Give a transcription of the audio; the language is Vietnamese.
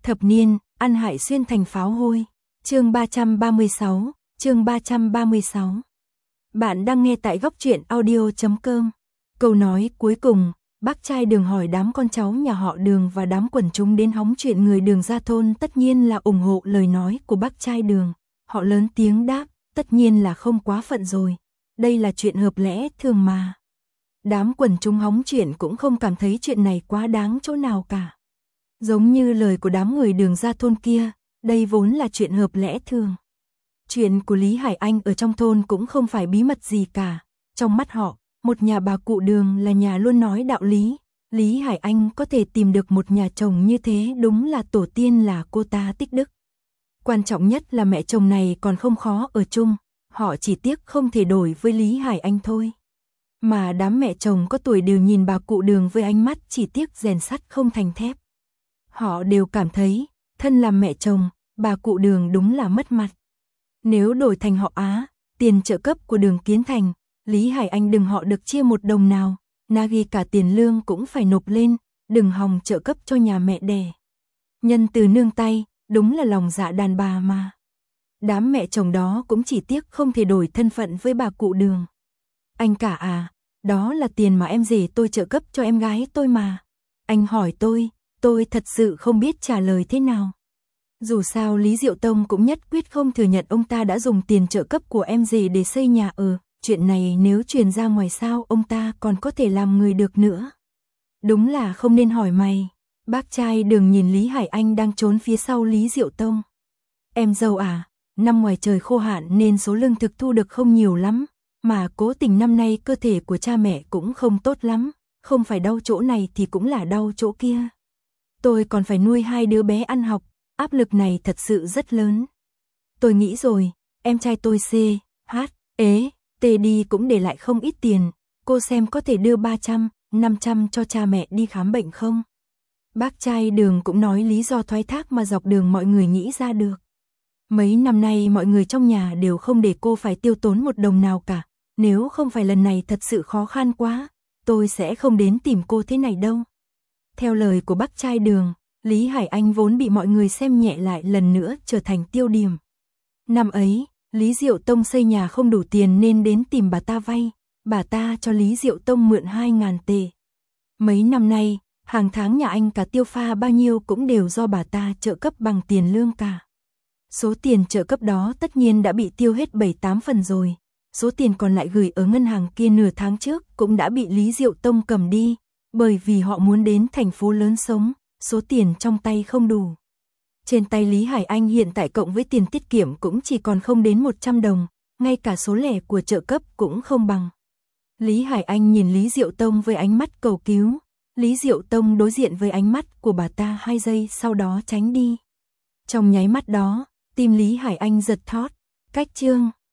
Thập niên, ăn hại xuyên thành pháo hôi. Chương 336, chương 336. Bạn đang nghe tại góc truyện audio.com. Câu nói cuối cùng, bác trai Đường hỏi đám con cháu nhà họ Đường và đám quần chúng đến hóng chuyện người Đường ra thôn tất nhiên là ủng hộ lời nói của bác trai Đường. Họ lớn tiếng đáp, tất nhiên là không quá phận rồi. Đây là chuyện hợp lẽ thường mà. Đám quần chúng hóng chuyện cũng không cảm thấy chuyện này quá đáng chỗ nào cả. Giống như lời của đám người Đường ra thôn kia, đây vốn là chuyện hợp lẽ thường. Chuyện của Lý Hải Anh ở trong thôn cũng không phải bí mật gì cả. Trong mắt họ, một nhà bà cụ Đường là nhà luôn nói đạo lý. Lý Hải Anh có thể tìm được một nhà chồng như thế đúng là tổ tiên là cô ta tích đức. Quan trọng nhất là mẹ chồng này còn không khó ở chung, họ chỉ tiếc không thể đổi với Lý Hải Anh thôi. Mà đám mẹ chồng có tuổi đều nhìn bà cụ Đường với ánh mắt chỉ tiếc rèn sắt không thành thép. Họ đều cảm thấy, thân làm mẹ chồng, bà cụ Đường đúng là mất mặt. Nếu đổi thành họ Á, tiền trợ cấp của Đường Kiến Thành, Lý Hải Anh đừng họ được chia một đồng nào, Nagi cả tiền lương cũng phải nộp lên, đừng hòng trợ cấp cho nhà mẹ đẻ. Nhân từ nương tay, đúng là lòng dạ đàn bà mà. Đám mẹ chồng đó cũng chỉ tiếc không thể đổi thân phận với bà cụ Đường. Anh cả à, đó là tiền mà em rể tôi trợ cấp cho em gái tôi mà. Anh hỏi tôi thật sự không biết trả lời thế nào. Dù sao Lý Diệu Tông cũng nhất quyết không thừa nhận ông ta đã dùng tiền trợ cấp của em rể để xây nhà ở. Chuyện này nếu truyền ra ngoài sao ông ta còn có thể làm người được nữa. Đúng là không nên hỏi mày. Bác trai Đường nhìn Lý Hải Anh đang trốn phía sau Lý Diệu Tông. Em dâu à, năm ngoài trời khô hạn nên số lương thực thu được không nhiều lắm. Mà cố tình năm nay cơ thể của cha mẹ cũng không tốt lắm. Không phải đau chỗ này thì cũng là đau chỗ kia. Tôi còn phải nuôi 2 đứa bé ăn học. Áp lực này thật sự rất lớn. Tôi nghĩ rồi, em trai tôi C, H, ế, T đi cũng để lại không ít tiền. Cô xem có thể đưa 300, 500 cho cha mẹ đi khám bệnh không? Bác trai Đường cũng nói lý do thoái thác mà dọc đường mọi người nghĩ ra được. Mấy năm nay mọi người trong nhà đều không để cô phải tiêu tốn một đồng nào cả. Nếu không phải lần này thật sự khó khăn quá, tôi sẽ không đến tìm cô thế này đâu. Theo lời của bác trai Đường, Lý Hải Anh vốn bị mọi người xem nhẹ lại lần nữa trở thành tiêu điểm. Năm ấy, Lý Diệu Tông xây nhà không đủ tiền nên đến tìm bà ta vay, bà ta cho Lý Diệu Tông mượn 2.000 tệ. Mấy năm nay, hàng tháng nhà anh cả tiêu pha bao nhiêu cũng đều do bà ta trợ cấp bằng tiền lương cả. Số tiền trợ cấp đó tất nhiên đã bị tiêu hết 7-8 phần rồi. Số tiền còn lại gửi ở ngân hàng kia nửa tháng trước cũng đã bị Lý Diệu Tông cầm đi, bởi vì họ muốn đến thành phố lớn sống. Số tiền trong tay không đủ. Trên tay Lý Hải Anh hiện tại cộng với tiền tiết kiệm cũng chỉ còn không đến 100 đồng, ngay cả số lẻ của trợ cấp cũng không bằng. Lý Hải Anh nhìn Lý Diệu Tông với ánh mắt cầu cứu. Lý Diệu Tông đối diện với ánh mắt của bà ta 2 giây sau đó tránh đi. Trong nháy mắt đó, tim Lý Hải Anh giật thót. Cách chương